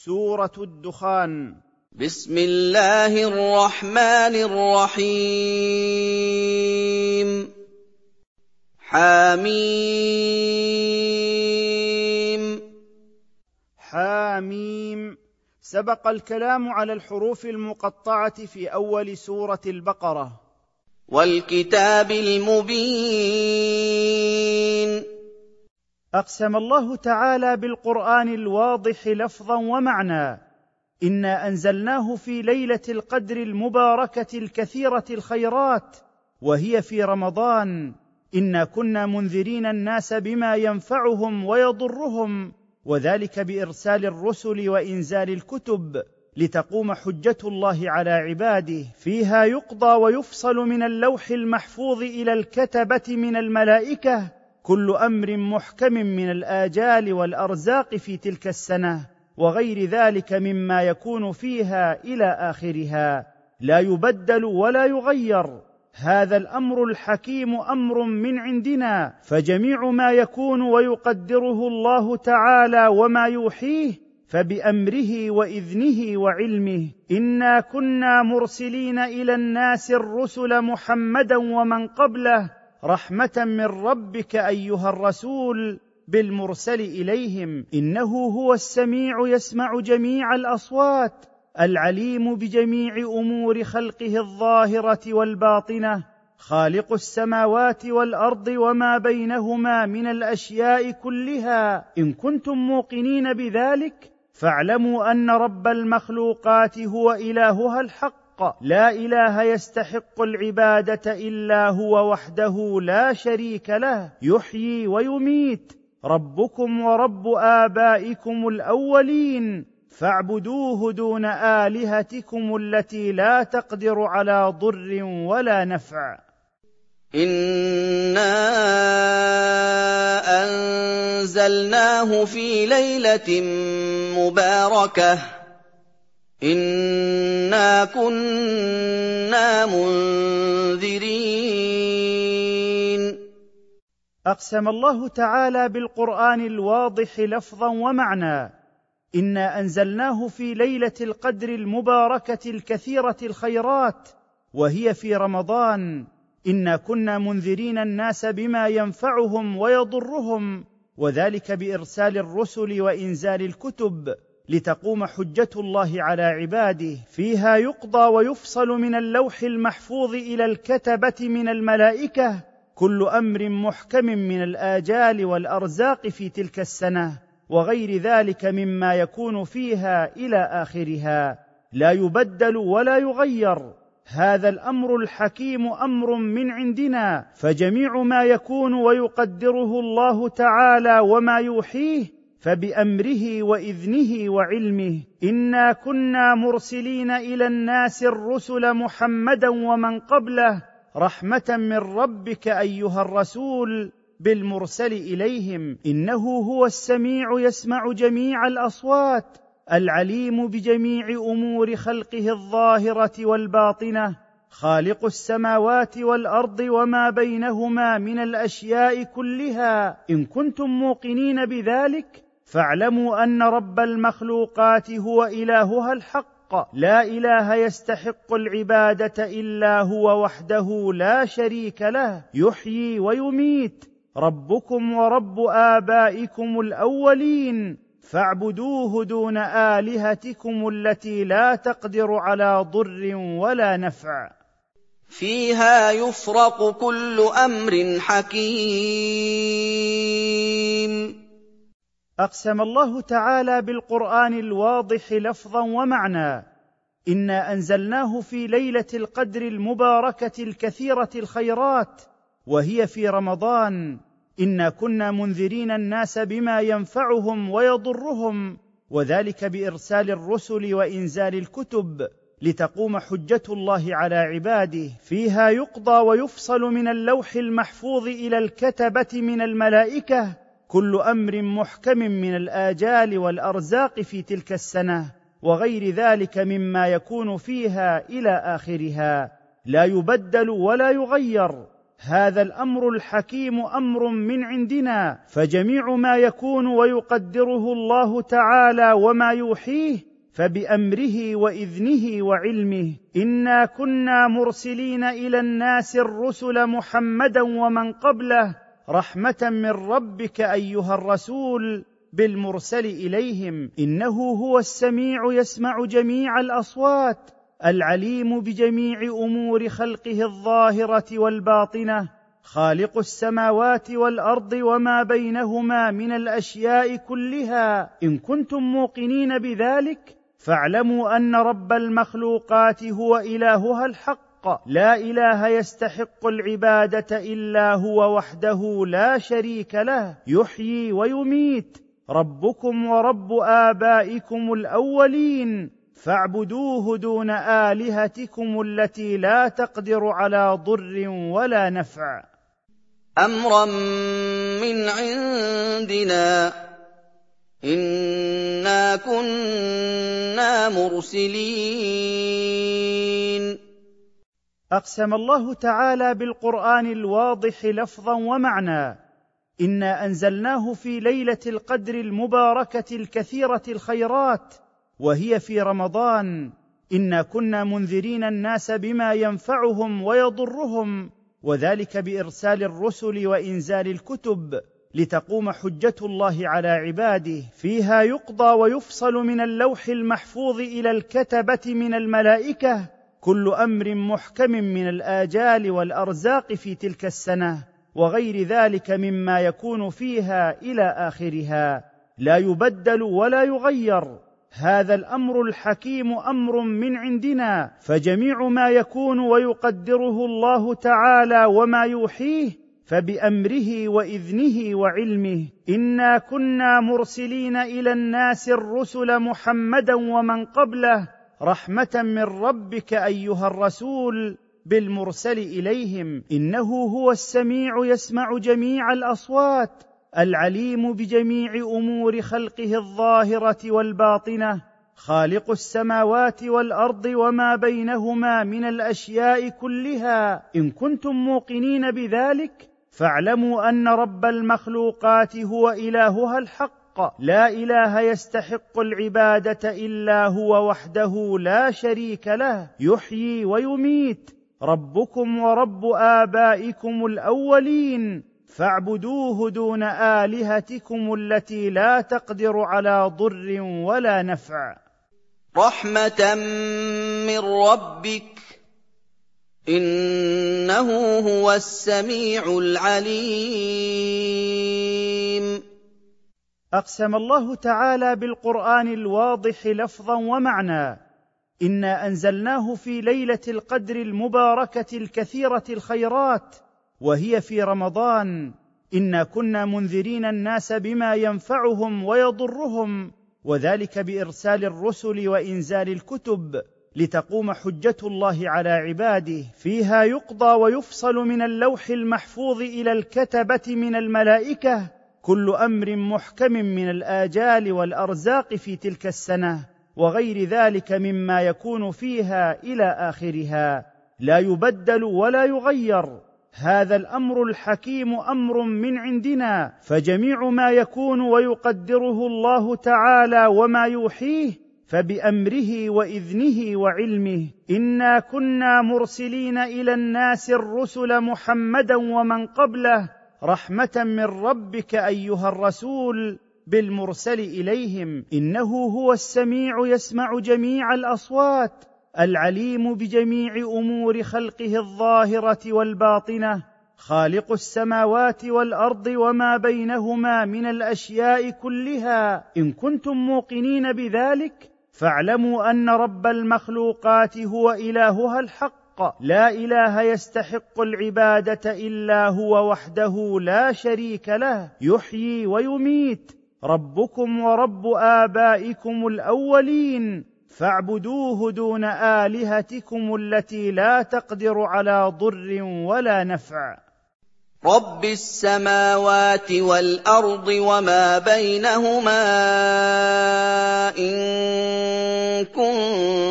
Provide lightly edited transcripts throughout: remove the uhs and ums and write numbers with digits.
سورة الدخان. بسم الله الرحمن الرحيم. حميم. حميم. سبق الكلام على الحروف المقطعة في أول سورة البقرة. والكتاب المبين. أقسم الله تعالى بالقرآن الواضح لفظا ومعنى: إنا أنزلناه في ليلة القدر المباركة الكثيرة الخيرات، وهي في رمضان. إنا كنا منذرين الناس بما ينفعهم ويضرهم، وذلك بإرسال الرسل وإنزال الكتب، لتقوم حجة الله على عباده. فيها يقضى ويفصل من اللوح المحفوظ إلى الكتبة من الملائكة كل أمر محكم من الآجال والأرزاق في تلك السنة، وغير ذلك مما يكون فيها إلى آخرها، لا يبدل ولا يغير. هذا الأمر الحكيم أمر من عندنا، فجميع ما يكون ويقدره الله تعالى وما يوحيه فبأمره وإذنه وعلمه. إنا كنا مرسلين إلى الناس الرسل محمدا ومن قبله رحمة من ربك أيها الرسول بالمرسل إليهم، إنه هو السميع يسمع جميع الأصوات، العليم بجميع أمور خلقه الظاهرة والباطنة، خالق السماوات والأرض وما بينهما من الأشياء كلها. إن كنتم موقنين بذلك فاعلموا أن رب المخلوقات هو إلهها الحق، لا إله يستحق العبادة إلا هو وحده لا شريك له، يحيي ويميت، ربكم ورب آبائكم الأولين، فاعبدوه دون آلهتكم التي لا تقدر على ضر ولا نفع. إنا أنزلناه في ليلة مباركة إنا كنا منذرين. أقسم الله تعالى بالقرآن الواضح لفظا ومعنى: إنا أنزلناه في ليلة القدر المباركة الكثيرة الخيرات، وهي في رمضان. إنا كنا منذرين الناس بما ينفعهم ويضرهم، وذلك بإرسال الرسل وإنزال الكتب، لتقوم حجة الله على عباده. فيها يقضى ويفصل من اللوح المحفوظ إلى الكتبة من الملائكة كل أمر محكم من الآجال والأرزاق في تلك السنة، وغير ذلك مما يكون فيها إلى آخرها، لا يبدل ولا يغير. هذا الأمر الحكيم أمر من عندنا، فجميع ما يكون ويقدره الله تعالى وما يوحيه فبأمره وإذنه وعلمه. إنا كنا مرسلين إلى الناس الرسل محمدا ومن قبله رحمة من ربك أيها الرسول بالمرسل إليهم، إنه هو السميع يسمع جميع الأصوات، العليم بجميع أمور خلقه الظاهرة والباطنة، خالق السماوات والأرض وما بينهما من الأشياء كلها. إن كنتم موقنين بذلك فاعلموا أن رب المخلوقات هو إلهها الحق، لا إله يستحق العبادة إلا هو وحده لا شريك له، يحيي ويميت، ربكم ورب آبائكم الأولين، فاعبدوه دون آلهتكم التي لا تقدر على ضر ولا نفع. فيها يفرق كل أمر حكيم. أقسم الله تعالى بالقرآن الواضح لفظا ومعنى: إنا أنزلناه في ليلة القدر المباركة الكثيرة الخيرات، وهي في رمضان. إنا كنا منذرين الناس بما ينفعهم ويضرهم، وذلك بإرسال الرسل وإنزال الكتب، لتقوم حجة الله على عباده. فيها يقضى ويفصل من اللوح المحفوظ إلى الكتبة من الملائكة كل أمر محكم من الآجال والأرزاق في تلك السنة، وغير ذلك مما يكون فيها إلى آخرها، لا يبدل ولا يغير. هذا الامر الحكيم امر من عندنا، فجميع ما يكون ويقدره الله تعالى وما يوحيه فبامره واذنه وعلمه. انا كنا مرسلين الى الناس الرسل محمدا ومن قبله رحمه من ربك ايها الرسول بالمرسل اليهم، انه هو السميع يسمع جميع الاصوات العليم بجميع امور خلقه الظاهره والباطنه، خالق السماوات والارض وما بينهما من الاشياء كلها. ان كنتم موقنين بذلك فاعلموا ان رب المخلوقات هو الهها الحق، لا اله يستحق العباده الا هو وحده لا شريك له، يحيي ويميت، ربكم ورب آبائكم الأولين فاعبدوه دون آلهتكم التي لا تقدر على ضر ولا نفع. أمرا من عندنا إنا كنا مرسلين. أقسم الله تعالى بالقرآن الواضح لفظا ومعنى: إنا أنزلناه في ليلة القدر المباركة الكثيرة الخيرات، وهي في رمضان. إنا كنا منذرين الناس بما ينفعهم ويضرهم، وذلك بإرسال الرسل وإنزال الكتب لتقوم حجة الله على عباده. فيها يقضى ويفصل من اللوح المحفوظ إلى الكتبة من الملائكة كل أمر محكم من الآجال والأرزاق في تلك السنة وغير ذلك مما يكون فيها إلى آخرها، لا يبدل ولا يغير. هذا الأمر الحكيم أمر من عندنا، فجميع ما يكون ويقدره الله تعالى وما يوحيه فبأمره وإذنه وعلمه. إنا كنا مرسلين إلى الناس الرسل محمدا ومن قبله رحمة من ربك أيها الرسول بالمرسل إليهم، إنه هو السميع يسمع جميع الأصوات العليم بجميع أمور خلقه الظاهرة والباطنة، خالق السماوات والأرض وما بينهما من الأشياء كلها. إن كنتم موقنين بذلك فاعلموا أن رب المخلوقات هو إلهها الحق، لا إله يستحق العبادة إلا هو وحده لا شريك له، يحيي ويميت، ربكم ورب آبائكم الأولين فاعبدوه دون آلهتكم التي لا تقدر على ضر ولا نفع. رحمة من ربك إنه هو السميع العليم. أقسم الله تعالى بالقرآن الواضح لفظا ومعنى: إنا أنزلناه في ليلة القدر المباركة الكثيرة الخيرات، وهي في رمضان. إنا كنا منذرين الناس بما ينفعهم ويضرهم، وذلك بإرسال الرسل وإنزال الكتب لتقوم حجة الله على عباده. فيها يقضى ويفصل من اللوح المحفوظ إلى الكتبة من الملائكة كل أمر محكم من الآجال والأرزاق في تلك السنة وغير ذلك مما يكون فيها إلى آخرها، لا يبدل ولا يغير. هذا الأمر الحكيم أمر من عندنا، فجميع ما يكون ويقدره الله تعالى وما يوحيه فبأمره وإذنه وعلمه. إنا كنا مرسلين إلى الناس الرسل محمدا ومن قبله رحمة من ربك أيها الرسول بالمرسل إليهم، إنه هو السميع يسمع جميع الأصوات العليم بجميع أمور خلقه الظاهرة والباطنة، خالق السماوات والأرض وما بينهما من الأشياء كلها. إن كنتم موقنين بذلك فاعلموا أن رب المخلوقات هو إلهها الحق، لا إله يستحق العبادة إلا هو وحده لا شريك له، يحيي ويميت، ربكم ورب آبائكم الأولين فاعبدوه دون آلهتكم التي لا تقدر على ضر ولا نفع. رب السماوات والأرض وما بينهما إن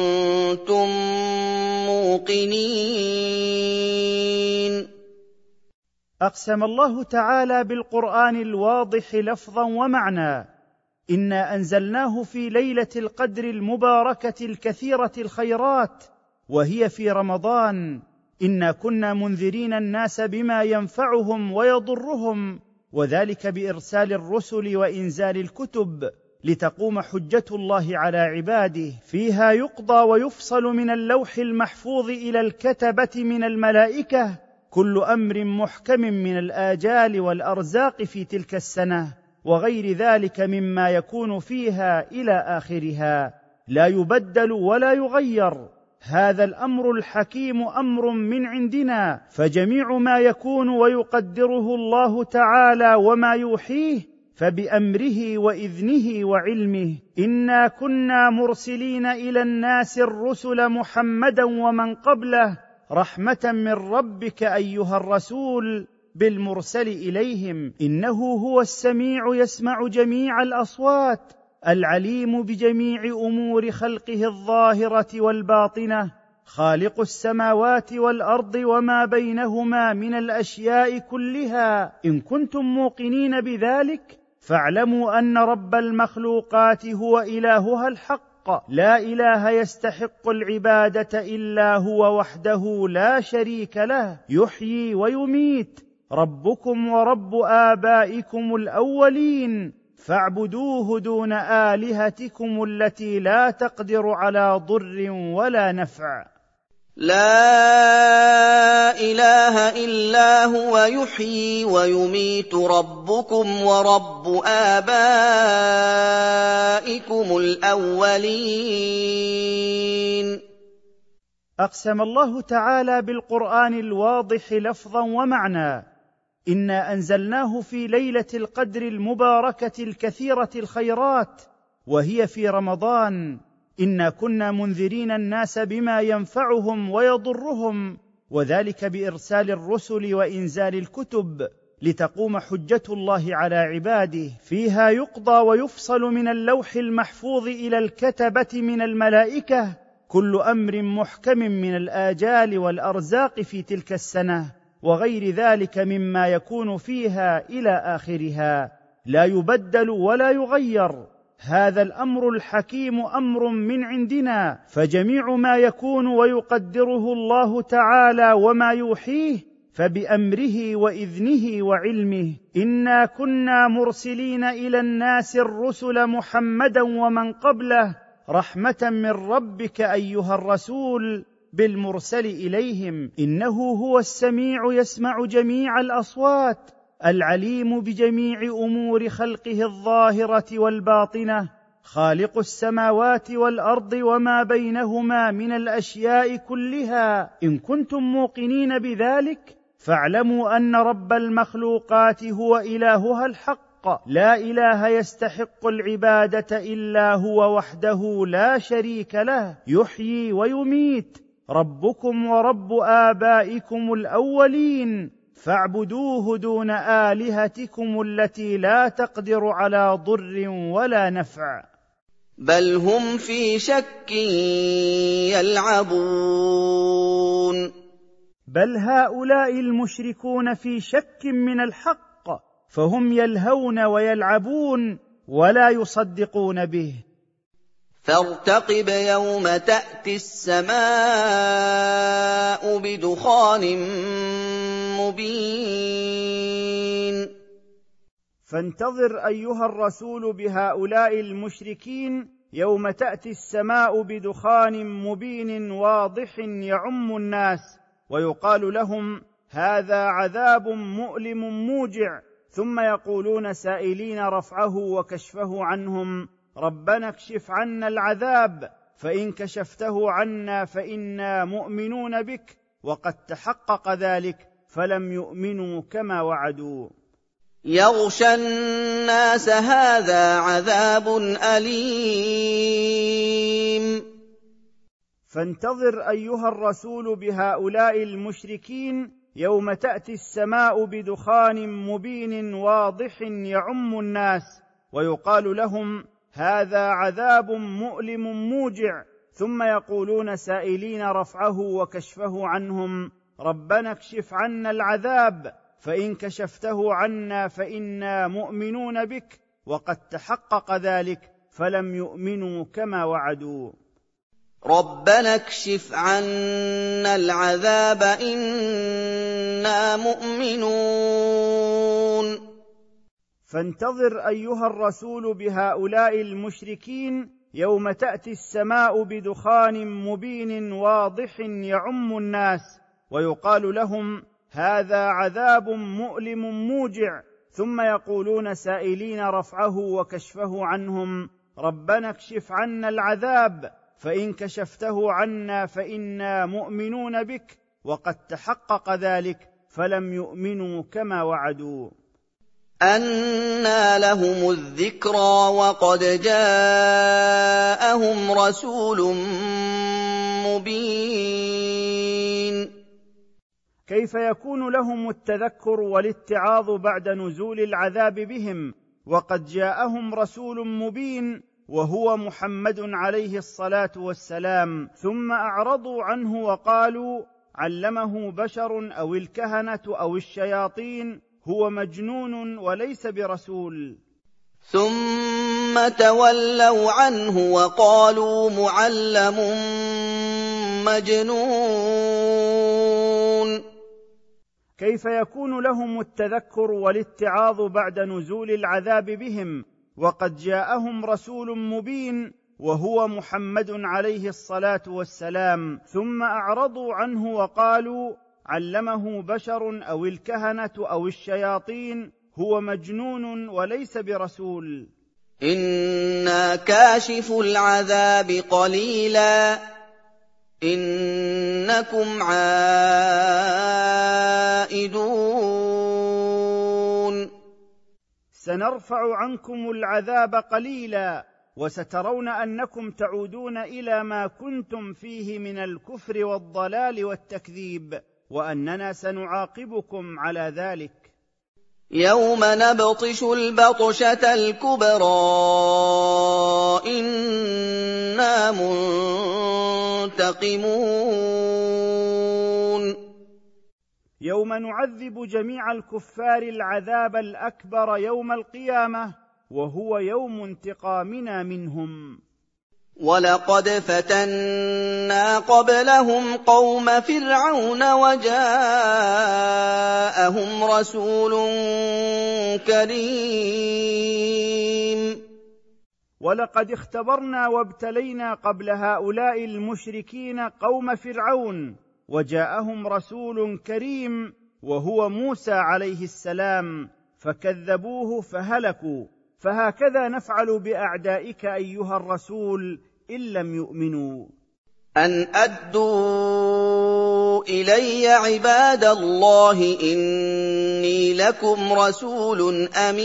كنتم موقنين. أقسم الله تعالى بالقرآن الواضح لفظا ومعنى: إنا أنزلناه في ليلة القدر المباركة الكثيرة الخيرات، وهي في رمضان. إنا كنا منذرين الناس بما ينفعهم ويضرهم، وذلك بإرسال الرسل وإنزال الكتب، لتقوم حجة الله على عباده. فيها يقضى ويفصل من اللوح المحفوظ إلى الكتبة من الملائكة كل أمر محكم من الآجال والأرزاق في تلك السنة، وغير ذلك مما يكون فيها إلى آخرها، لا يبدل ولا يغير. هذا الأمر الحكيم أمر من عندنا، فجميع ما يكون ويقدره الله تعالى وما يوحيه فبأمره وإذنه وعلمه. إنا كنا مرسلين إلى الناس الرسل محمدا ومن قبله رحمة من ربك أيها الرسول بالمرسل إليهم، إنه هو السميع يسمع جميع الأصوات، العليم بجميع أمور خلقه الظاهرة والباطنة، خالق السماوات والأرض وما بينهما من الأشياء كلها. إن كنتم موقنين بذلك فاعلموا أن رب المخلوقات هو إلهها الحق، لا إله يستحق العبادة إلا هو وحده لا شريك له، يحيي ويميت، ربكم ورب آبائكم الأولين، فاعبدوه دون آلهتكم التي لا تقدر على ضر ولا نفع. لا إله إلا هو يحيي ويميت، ربكم ورب آبائكم الأولين. أقسم الله تعالى بالقرآن الواضح لفظا ومعنى: إنا أنزلناه في ليلة القدر المباركة الكثيرة الخيرات، وهي في رمضان. إنا كنا منذرين الناس بما ينفعهم ويضرهم، وذلك بإرسال الرسل وإنزال الكتب، لتقوم حجة الله على عباده. فيها يقضى ويفصل من اللوح المحفوظ إلى الكتبة من الملائكة كل أمر محكم من الآجال والأرزاق في تلك السنة، وغير ذلك مما يكون فيها إلى آخرها، لا يبدل ولا يغير. هذا الأمر الحكيم أمر من عندنا، فجميع ما يكون ويقدره الله تعالى وما يوحيه فبأمره وإذنه وعلمه. إنا كنا مرسلين إلى الناس الرسل محمدا ومن قبله رحمة من ربك أيها الرسول بالمرسل إليهم، إنه هو السميع يسمع جميع الأصوات، العليم بجميع أمور خلقه الظاهرة والباطنة، خالق السماوات والأرض وما بينهما من الأشياء كلها. إن كنتم موقنين بذلك فاعلموا أن رب المخلوقات هو إلهها الحق، لا إله يستحق العبادة إلا هو وحده لا شريك له، يحيي ويميت، ربكم ورب آبائكم الأولين، فاعبدوه دون آلهتكم التي لا تقدر على ضر ولا نفع. بل هم في شك يلعبون. بل هؤلاء المشركون في شك من الحق، فهم يلهون ويلعبون ولا يصدقون به. فارتقب يوم تأتي السماء بدخان مبين. فانتظر أيها الرسول بهؤلاء المشركين يوم تأتي السماء بدخان مبين واضح يعم الناس، ويقال لهم: هذا عذاب مؤلم موجع، ثم يقولون سائلين رفعه وكشفه عنهم: ربنا اكشف عنا العذاب، فإن كشفته عنا فإنا مؤمنون بك، وقد تحقق ذلك فلم يؤمنوا كما وعدوا. يغشى الناس هذا عذاب أليم. فانتظر أيها الرسول بهؤلاء المشركين يوم تأتي السماء بدخان مبين واضح يعم الناس، ويقال لهم: هذا عذاب مؤلم موجع، ثم يقولون سائلين رفعه وكشفه عنهم: ربنا اكشف عنا العذاب، فإن كشفته عنا فإنا مؤمنون بك، وقد تحقق ذلك فلم يؤمنوا كما وعدوا. ربنا اكشف عنا العذاب إنا مؤمنون. فانتظر أيها الرسول بهؤلاء المشركين يوم تأتي السماء بدخان مبين واضح يعم الناس، ويقال لهم هذا عذاب مؤلم موجع، ثم يقولون سائلين رفعه وكشفه عنهم ربنا اكشف عنا العذاب، فإن كشفته عنا فإنا مؤمنون بك، وقد تحقق ذلك فلم يؤمنوا كما وعدوا. أنى لهم الذكرى وقد جاءهم رسول مبين. كيف يكون لهم التذكر والاتعاظ بعد نزول العذاب بهم وقد جاءهم رسول مبين وهو محمد عليه الصلاة والسلام، ثم أعرضوا عنه وقالوا علمه بشر أو الكهنة أو الشياطين، هو مجنون وليس برسول. ثم تولوا عنه وقالوا معلم مجنون. كيف يكون لهم التذكر والاتعاظ بعد نزول العذاب بهم وقد جاءهم رسول مبين وهو محمد عليه الصلاة والسلام، ثم أعرضوا عنه وقالوا علمه بشر أو الكهنة أو الشياطين، هو مجنون وليس برسول. إنا كاشف العذاب قليلا إنكم عائدون. سنرفع عنكم العذاب قليلا، وسترون أنكم تعودون إلى ما كنتم فيه من الكفر والضلال والتكذيب، وأننا سنعاقبكم على ذلك. يوم نبطش البطشة الكبرى إنا منتقمون. يوم نعذب جميع الكفار العذاب الأكبر يوم القيامة، وهو يوم انتقامنا منهم. ولقد فتنا قبلهم قوم فرعون وجاءهم رسول كريم. ولقد اختبرنا وابتلينا قبل هؤلاء المشركين قوم فرعون، وجاءهم رسول كريم وهو موسى عليه السلام، فكذبوه فهلكوا. فهكذا نفعل بأعدائك أيها الرسول إن لم يؤمنوا. أن أدوا إلي عباد الله إني لكم رسول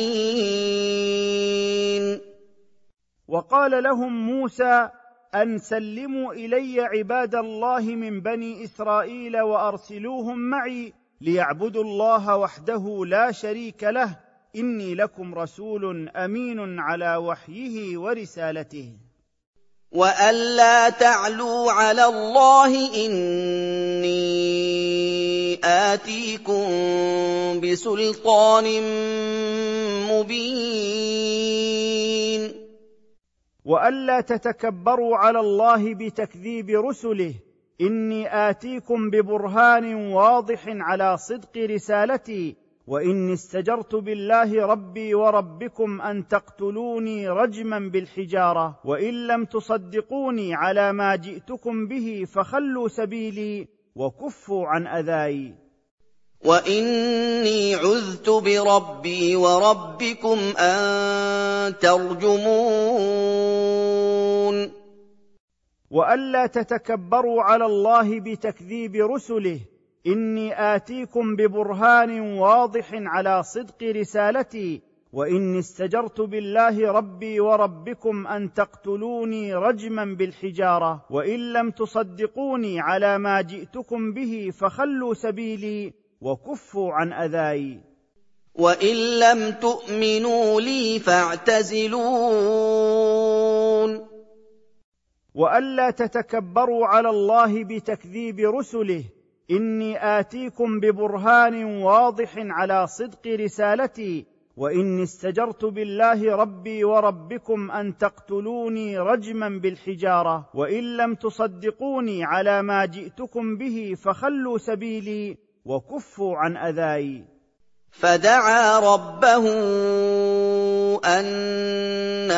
أمين. وقال لهم موسى أن سلموا إلي عباد الله من بني إسرائيل وأرسلوهم معي ليعبدوا الله وحده لا شريك له، إني لكم رسول أمين على وحيه ورسالته. وألا تعلوا على الله إني آتيكم بسلطان مبين. وألا تتكبروا على الله بتكذيب رسله، إني آتيكم ببرهان واضح على صدق رسالتي، وإني استجرت بالله ربي وربكم أن تقتلوني رجما بالحجارة، وإن لم تصدقوني على ما جئتكم به فخلوا سبيلي وكفوا عن أذاي. وإني عذت بربي وربكم أن ترجمون. وألا تتكبروا على الله بتكذيب رسله، إني آتيكم ببرهان واضح على صدق رسالتي، وإني استجرت بالله ربي وربكم أن تقتلوني رجما بالحجارة، وإن لم تصدقوني على ما جئتكم به فخلوا سبيلي وكفوا عن أذاي. وإن لم تؤمنوا لي فاعتزلون. وألا تتكبروا على الله بتكذيب رسله، إني آتيكم ببرهان واضح على صدق رسالتي، وإني استجرت بالله ربي وربكم أن تقتلوني رجما بالحجارة، وإن لم تصدقوني على ما جئتكم به فخلوا سبيلي وكفوا عن أذاي. فدعا ربه أن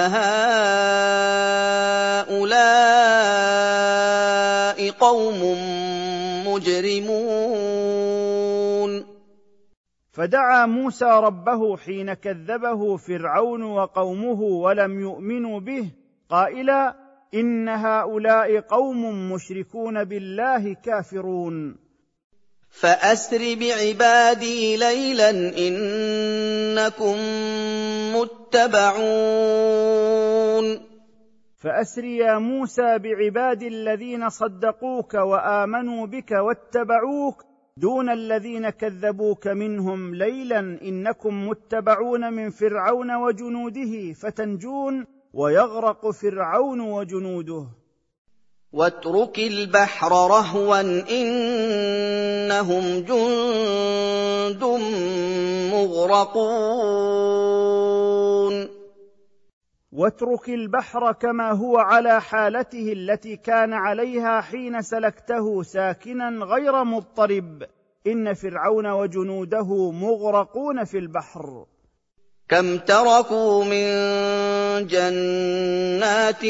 هؤلاء قوم مجرمون. فدعا موسى ربه حين كذبه فرعون وقومه ولم يؤمنوا به قائلا: إن هؤلاء قوم مشركون بالله كافرون. فأسر بعبادي ليلا إنكم متبعون. فأسر يا موسى بعبادي الذين صدقوك وآمنوا بك واتبعوك دون الذين كذبوك منهم ليلا إنكم متبعون من فرعون وجنوده فتنجون ويغرق فرعون وجنوده. واترك البحر رهوا إنهم جند مغرقون. واترك البحر كما هو على حالته التي كان عليها حين سلكته ساكنا غير مضطرب، إن فرعون وجنوده مغرقون في البحر. كم تركوا من جنات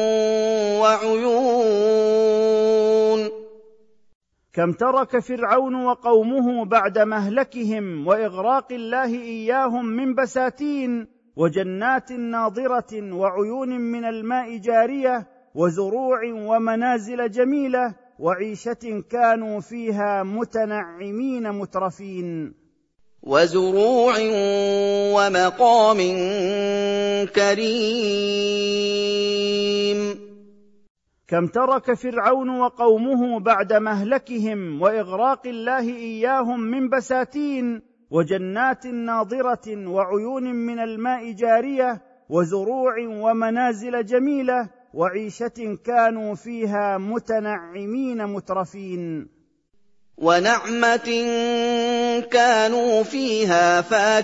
وعيون. كم ترك فرعون وقومه بعد مهلكهم وإغراق الله إياهم من بساتين وجنات ناضرة وعيون من الماء جارية وزروع ومنازل جميلة وعيشة كانوا فيها متنعمين مترفين. وزروع ومقام كريم. كم ترك فرعون وقومه بعد مهلكهم وإغراق الله إياهم من بساتين وجنات ناضرة وعيون من الماء جارية وزروع ومنازل جميلة وعيشة كانوا فيها متنعمين مترفين. ونعمة كانوا فيها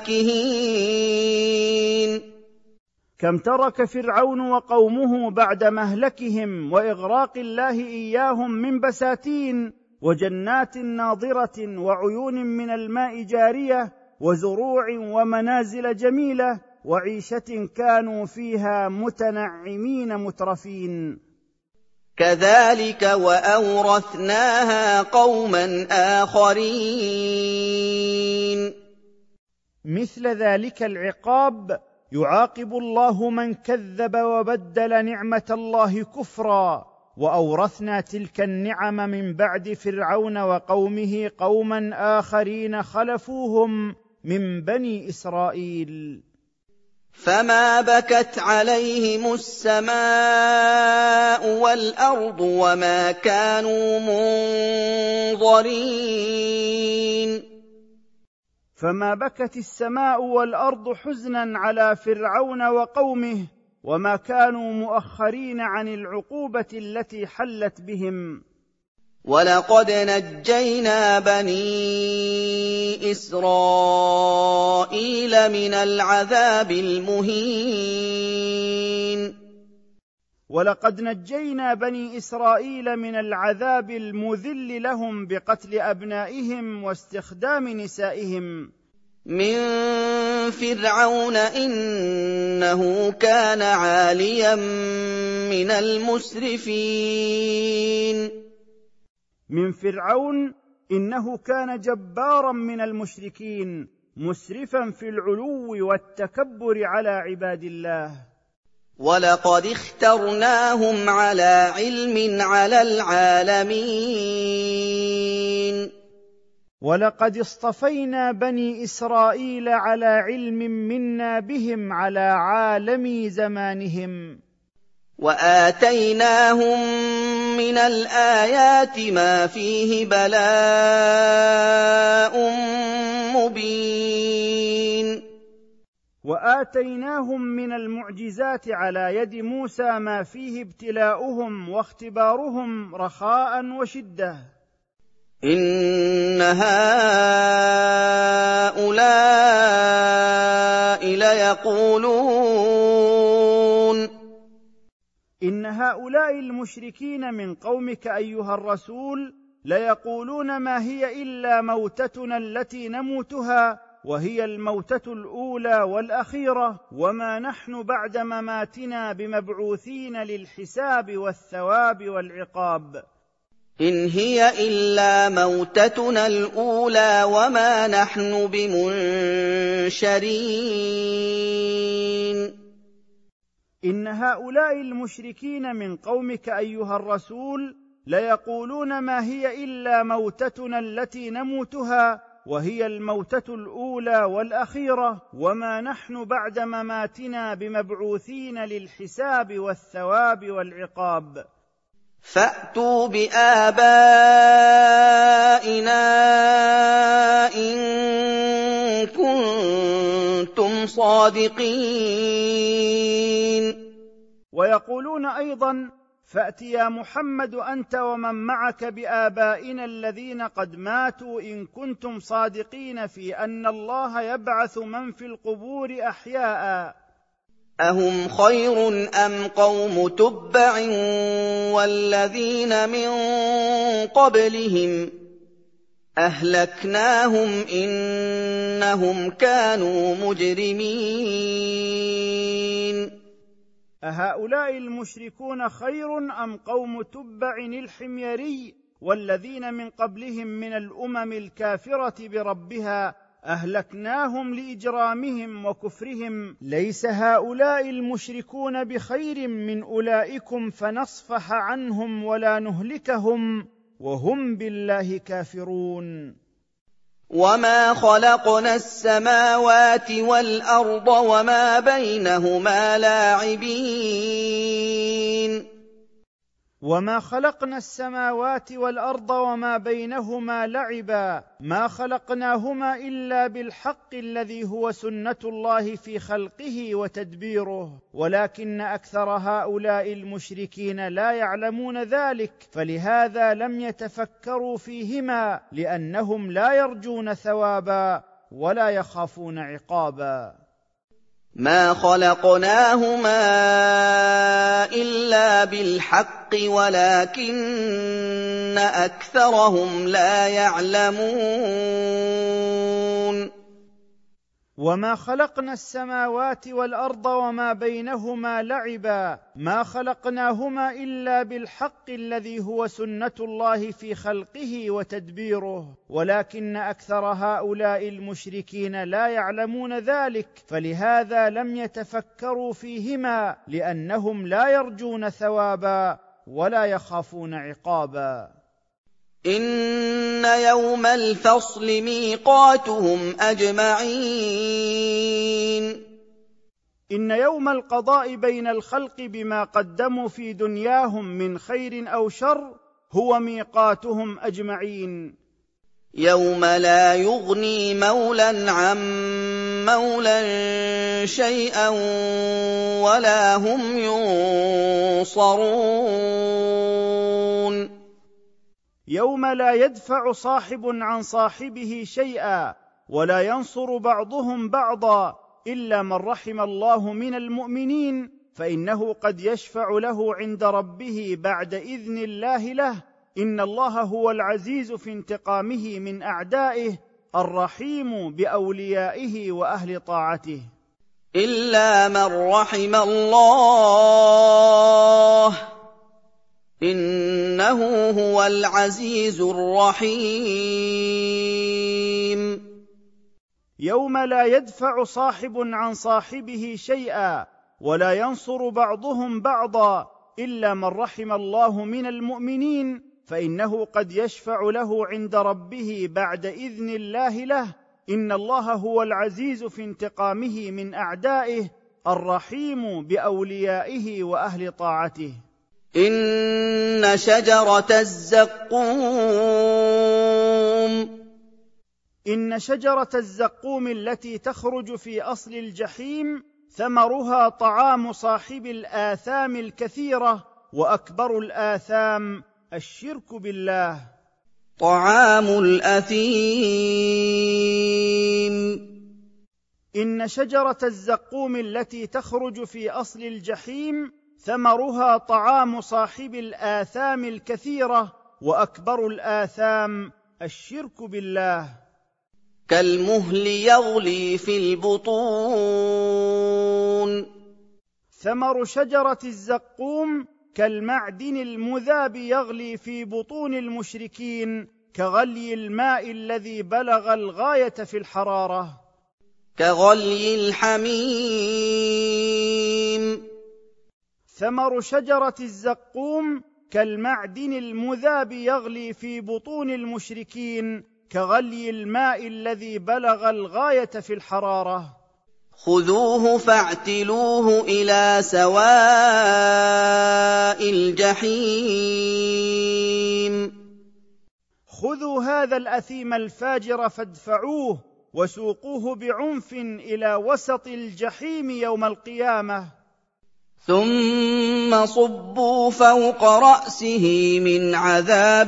فاكهين. كم ترك فرعون وقومه بعد مهلكهم وإغراق الله إياهم من بساتين وجنات ناضرة وعيون من الماء جارية وزروع ومنازل جميلة وعيشة كانوا فيها متنعمين مترفين. كذلك وأورثناها قوما آخرين. مثل ذلك العقاب يعاقب الله من كذب وبدل نعمة الله كفرا، وأورثنا تلك النعم من بعد فرعون وقومه قوما آخرين خلفوهم من بني إسرائيل. فما بكت عليهم السماء والأرض وما كانوا منظرين. فما بكت السماء والأرض حزنا على فرعون وقومه وما كانوا مؤخرين عن العقوبة التي حلت بهم. ولقد نجينا بني إسرائيل من العذاب المهين. ولقد نجينا بني إسرائيل من العذاب المذل لهم بقتل أبنائهم واستخدام نسائهم. من فرعون إنه كان عاليا من المسرفين. من فرعون إنه كان جبارا من المشركين مسرفا في العلو والتكبر على عباد الله. ولقد اخترناهم على علم على العالمين. ولقد اصطفينا بني إسرائيل على علم منا بهم على عالم زمانهم. وآتيناهم من الآيات ما فيه بلاء مبين. وآتيناهم من المعجزات على يد موسى ما فيه ابتلاؤهم واختبارهم رخاء وشدة. إِنَّ هَٰؤُلَاءِ لَيَقُولُونَ إن هؤلاء المشركين من قومك أيها الرسول ليقولون ما هي إلا موتتنا التي نموتها وهي الموتة الأولى والأخيرة وما نحن بعد مماتنا بمبعوثين للحساب والثواب والعقاب. إِنْ هِيَ إِلَّا مَوْتَتُنَا الْأُولَىٰ وَمَا نَحْنُ بِمُنشَرِينَ إن هؤلاء المشركين من قومك أيها الرسول ليقولون ما هي إلا موتتنا التي نموتها وهي الموتة الأولى والأخيرة وما نحن بعد مماتنا بمبعوثين للحساب والثواب والعقاب. فَأْتُوا بِآبَائِنَا إِن كُنتُمْ صَادِقِينَ ويقولون أيضا فأت يا محمد أنت ومن معك بآبائنا الذين قد ماتوا إن كنتم صادقين في أن الله يبعث من في القبور أحياء. أَهُمْ خَيْرٌ أَمْ قَوْمُ تُبَّعٍ وَالَّذِينَ مِن قَبْلِهِمْ أَهْلَكْنَاهُمْ إِنَّهُمْ كَانُوا مُجْرِمِينَ أهؤلاء المشركون خير أم قوم تبع الحميري والذين من قبلهم من الأمم الكافرة بربها أهلكناهم لإجرامهم وكفرهم؟ ليس هؤلاء المشركون بخير من أولئكم فنصفح عنهم ولا نهلكهم وهم بالله كافرون. وَمَا خَلَقْنَا السَّمَاوَاتِ وَالْأَرْضَ وَمَا بَيْنَهُمَا لَاعِبِينَ وما خلقنا السماوات والأرض وما بينهما لعبا ما خلقناهما إلا بالحق الذي هو سنة الله في خلقه وتدبيره ولكن أكثر هؤلاء المشركين لا يعلمون ذلك فلهذا لم يتفكروا فيهما لأنهم لا يرجون ثوابا ولا يخافون عقابا. مَا خَلَقْنَاهُمَا إِلَّا بِالْحَقِّ وَلَٰكِنَّ أَكْثَرَهُمْ لَا يَعْلَمُونَ وما خلقنا السماوات والأرض وما بينهما لعبا ما خلقناهما إلا بالحق الذي هو سنة الله في خلقه وتدبيره ولكن أكثر هؤلاء المشركين لا يعلمون ذلك فلهذا لم يتفكروا فيهما لأنهم لا يرجون ثوابا ولا يخافون عقابا. إِنَّ يَوْمَ الْفَصْلِ مِيقَاتُهُمْ أَجْمَعِينَ إن يوم القضاء بين الخلق بما قدموا في دنياهم من خير أو شر هو ميقاتهم أجمعين. يَوْمَ لَا يُغْنِي مَوْلًى عَن مَّوْلًى شَيْئًا وَلَا هُمْ يُنصَرُونَ يوم لا يدفع صاحب عن صاحبه شيئا ولا ينصر بعضهم بعضا إلا من رحم الله من المؤمنين فإنه قد يشفع له عند ربه بعد إذن الله له. إن الله هو العزيز في انتقامه من أعدائه الرحيم بأوليائه وأهل طاعته. إلا من رحم الله إنه هو العزيز الرحيم. يوم لا يدفع صاحب عن صاحبه شيئا ولا ينصر بعضهم بعضا إلا من رحم الله من المؤمنين فإنه قد يشفع له عند ربه بعد إذن الله له. إن الله هو العزيز في انتقامه من أعدائه الرحيم بأوليائه وأهل طاعته. إن شجرة الزقوم إن شجرة الزقوم التي تخرج في أصل الجحيم ثمرها طعام صاحب الآثام الكثيرة وأكبر الآثام الشرك بالله. طعام الأثيم. إن شجرة الزقوم التي تخرج في أصل الجحيم ثمرها طعام صاحب الآثام الكثيرة، وأكبر الآثام الشرك بالله. كالمهل يغلي في البطون. ثمر شجرة الزقوم كالمعدن المذاب يغلي في بطون المشركين، كغلي الماء الذي بلغ الغاية في الحرارة. كغلي الحميم. ثمر شجرة الزقوم كالمعدن المذاب يغلي في بطون المشركين، كغلي الماء الذي بلغ الغاية في الحرارة. خذوه فاعتلوه إلى سواء الجحيم. خذوا هذا الأثيم الفاجر فادفعوه وسوقوه بعنف إلى وسط الجحيم يوم القيامة. ثم صبوا فوق رأسه من عذاب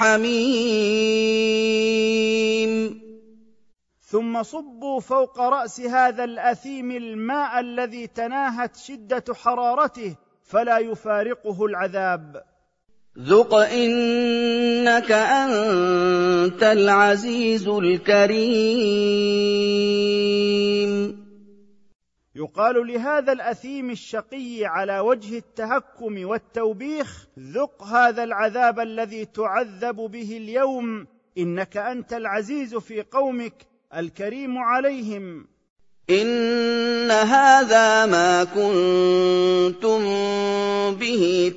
الحميم. ثم صبوا فوق رأس هذا الأثيم الماء الذي تناهت شدة حرارته فلا يفارقه العذاب. ذق إنك أنت العزيز الكريم. يقال لهذا الأثيم الشقي على وجه التهكم والتوبيخ: ذق هذا العذاب الذي تعذب به اليوم، إنك أنت العزيز في قومك الكريم عليهم. إن هذا ما كنتم به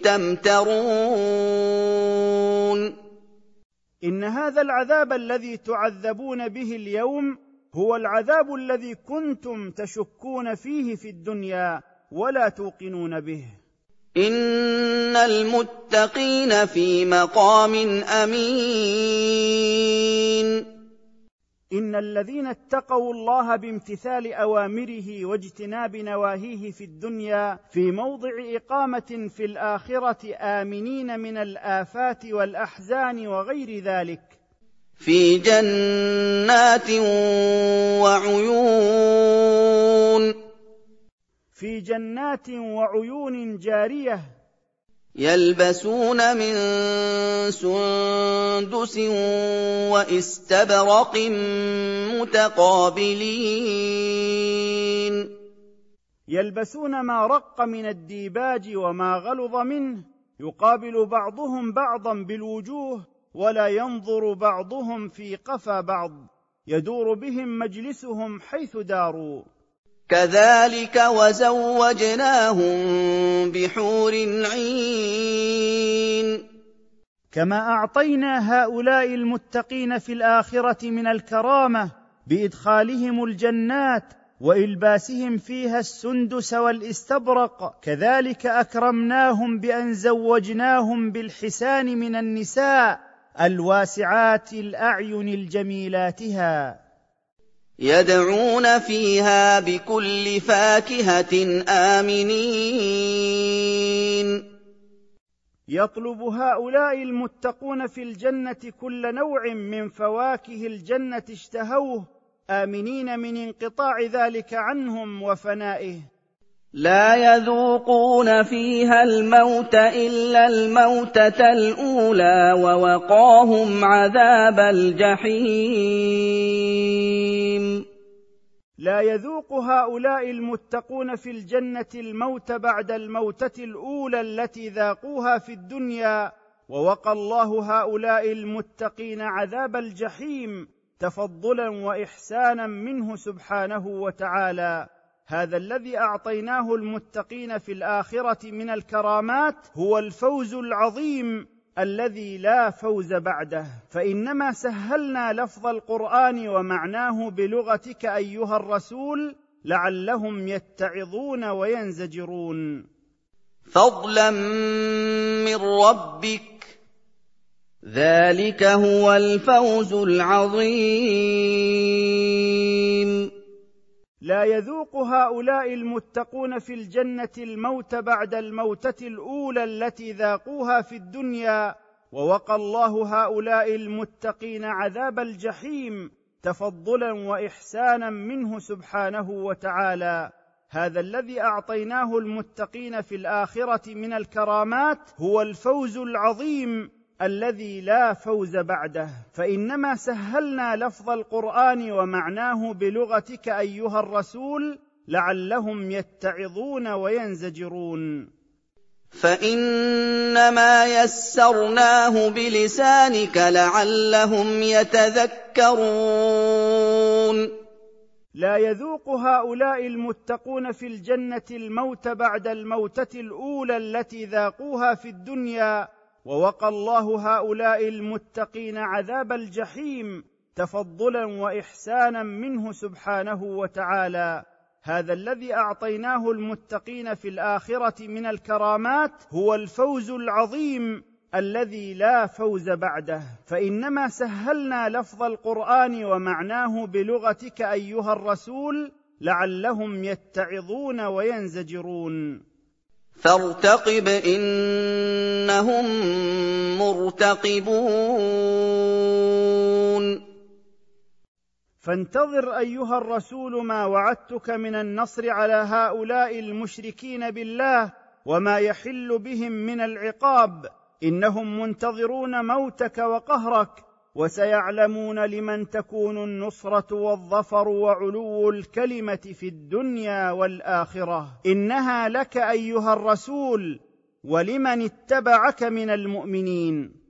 تمترون. إن هذا العذاب الذي تعذبون به اليوم هو العذاب الذي كنتم تشكون فيه في الدنيا ولا توقنون به. إن المتقين في مقام أمين. إن الذين اتقوا الله بامتثال أوامره واجتناب نواهيه في الدنيا في موضع إقامة في الآخرة آمنين من الآفات والأحزان وغير ذلك. في جنات وعيون. في جنات وعيون جارية. يلبسون من سندس واستبرق متقابلين. يلبسون ما رق من الديباج وما غلظ منه، يقابل بعضهم بعضا بالوجوه ولا ينظر بعضهم في قفا بعض، يدور بهم مجلسهم حيث داروا. كذلك وزوجناهم بحور عين. كما أعطينا هؤلاء المتقين في الآخرة من الكرامة بإدخالهم الجنات وإلباسهم فيها السندس والاستبرق، كذلك أكرمناهم بأن زوجناهم بالحسان من النساء الواسعات الأعين الجميلاتها. يدعون فيها بكل فاكهة آمنين. يطلب هؤلاء المتقون في الجنة كل نوع من فواكه الجنة اشتهوه، آمنين من انقطاع ذلك عنهم وفنائه. لا يذوقون فيها الموت إلا الموتة الأولى ووقاهم عذاب الجحيم. لا يذوق هؤلاء المتقون في الجنة الموت بعد الموتة الأولى التي ذاقوها في الدنيا، ووقى الله هؤلاء المتقين عذاب الجحيم تفضلا وإحسانا منه سبحانه وتعالى. هذا الذي أعطيناه المتقين في الآخرة من الكرامات هو الفوز العظيم الذي لا فوز بعده، فإنما سهلنا لفظ القرآن ومعناه بلغتك أيها الرسول لعلهم يتعظون وينزجرون. فضلا من ربك، ذلك هو الفوز العظيم. لا يذوق هؤلاء المتقون في الجنة الموت بعد الموتة الأولى التي ذاقوها في الدنيا، ووقى الله هؤلاء المتقين عذاب الجحيم تفضلا وإحسانا منه سبحانه وتعالى. هذا الذي أعطيناه المتقين في الآخرة من الكرامات هو الفوز العظيم الذي لا فوز بعده. فإنما سهلنا لفظ القرآن ومعناه بلغتك أيها الرسول لعلهم يتعظون وينزجرون. فإنما يسرناه بلسانك لعلهم يتذكرون. لا يذوق هؤلاء المتقون في الجنة الموت بعد الموتة الأولى التي ذاقوها في الدنيا، ووقى الله هؤلاء المتقين عذاب الجحيم تفضلا وإحسانا منه سبحانه وتعالى. هذا الذي أعطيناه المتقين في الآخرة من الكرامات هو الفوز العظيم الذي لا فوز بعده. فإنما سهلنا لفظ القرآن ومعناه بلغتك أيها الرسول لعلهم يتعظون وينزجرون. فارتقب إنهم مرتقبون. فانتظر أيها الرسول ما وعدتك من النصر على هؤلاء المشركين بالله وما يحل بهم من العقاب. إنهم منتظرون موتك وقهرك، وسيعلمون لمن تكون النصرة والظفر وعلو الكلمة في الدنيا والآخرة. إنها لك أيها الرسول ولمن اتبعك من المؤمنين.